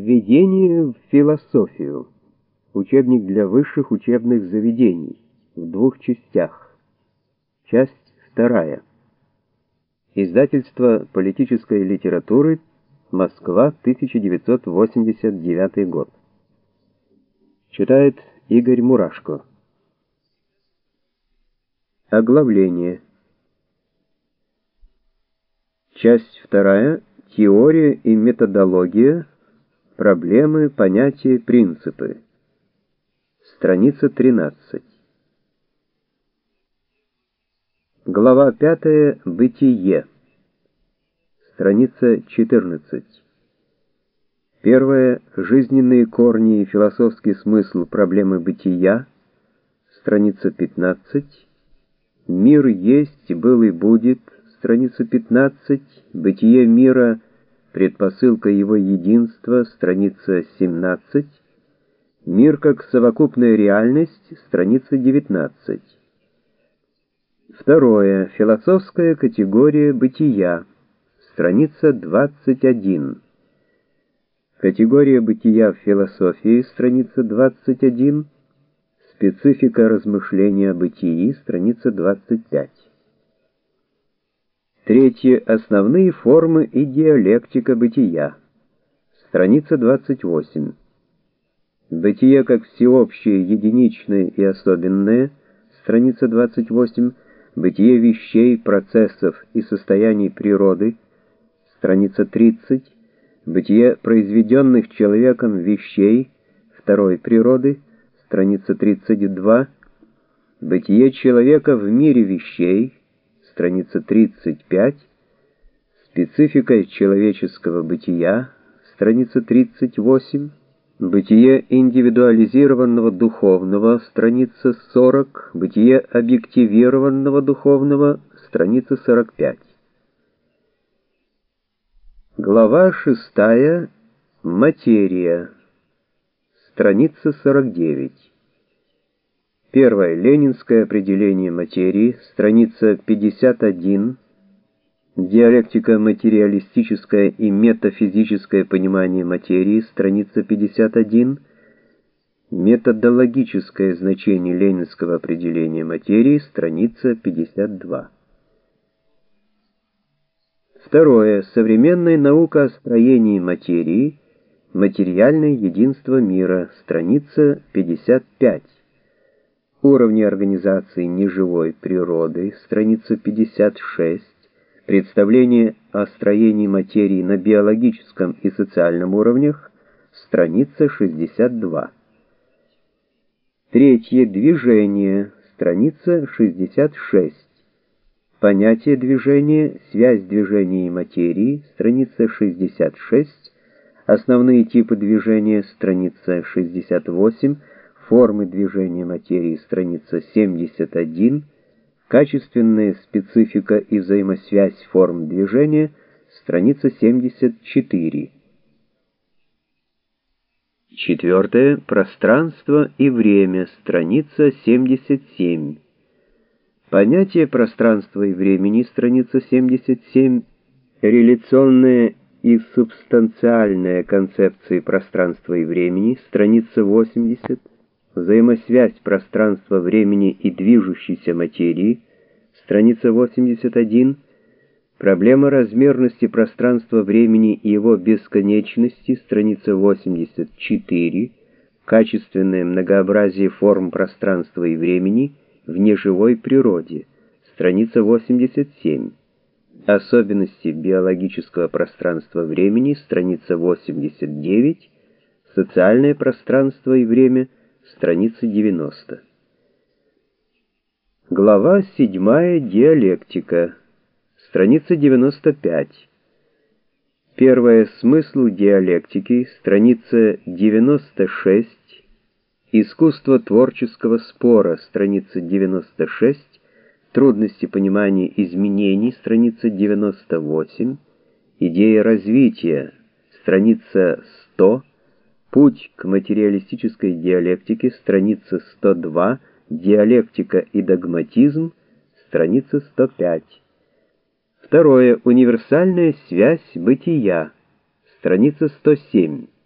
Введение в философию. Учебник для высших учебных заведений. В двух частях. Часть вторая. Издательство политической литературы. Москва, 1989 год. Читает Игорь Мурашко. Оглавление. Часть вторая. Теория и методология. Проблемы, понятия, принципы. Страница 13. Глава 5. Бытие. Страница 14. Первое. Жизненные корни и философский смысл проблемы бытия. Страница 15. Мир есть, был и будет. Страница 15. Бытие мира. Предпосылка его единства. Страница 17. Мир как совокупная реальность. Страница 19. Второе. Философская категория бытия. Страница 21. Категория бытия в философии. Страница 21. Специфика размышления о бытии. Страница 25. Третье. Основные формы и диалектика бытия. Страница 28. Бытие как всеобщее, единичное и особенное. Страница 28. Бытие вещей, процессов и состояний природы. Страница 30. Бытие произведенных человеком вещей второй природы. Страница 32. Бытие человека в мире вещей. Страница 35. Специфика человеческого бытия. Страница 38. Бытие индивидуализированного духовного. Страница 40. Бытие объективированного духовного. Страница 45. Глава 6. Материя. Страница 49. Первое. Ленинское определение материи. Страница 51. Диалектика материалистическое и метафизическое понимание материи. Страница 51. Методологическое значение ленинского определения материи. Страница 52. Второе. Современная наука о строении материи. Материальное единство мира. Страница 55. Уровни организации неживой природы. Страница 56. Представление о строении материи на биологическом и социальном уровнях. Страница 62. Третье. Движение. Страница 66. Понятие движения, связь движения и материи. Страница 66. Основные типы движения. Страница 68. Формы движения материи. Страница 71. Качественная специфика и взаимосвязь форм движения. Страница 74. Четвертое. Пространство и время. Страница 77. Понятие пространства и времени. Страница 77. Реляционная и субстанциальная концепции пространства и времени. Страница 80. Взаимосвязь пространства, времени и движущейся материи. Страница 81. Проблема размерности пространства, времени и его бесконечности. Страница 84. Качественное многообразие форм пространства и времени в неживой природе. Страница 87. Особенности биологического пространства времени. Страница 89. Социальное пространство и время. Страница 90. Глава 7. Диалектика. Страница 95. Первое. Смысл диалектики. Страница 96. Искусство творческого спора. Страница 96. Трудности понимания изменений. Страница 98. Идея развития. Страница 100. Путь к материалистической диалектике. Страница 102. Диалектика и догматизм. Страница 105. Второе. Универсальная связь бытия. Страница 107.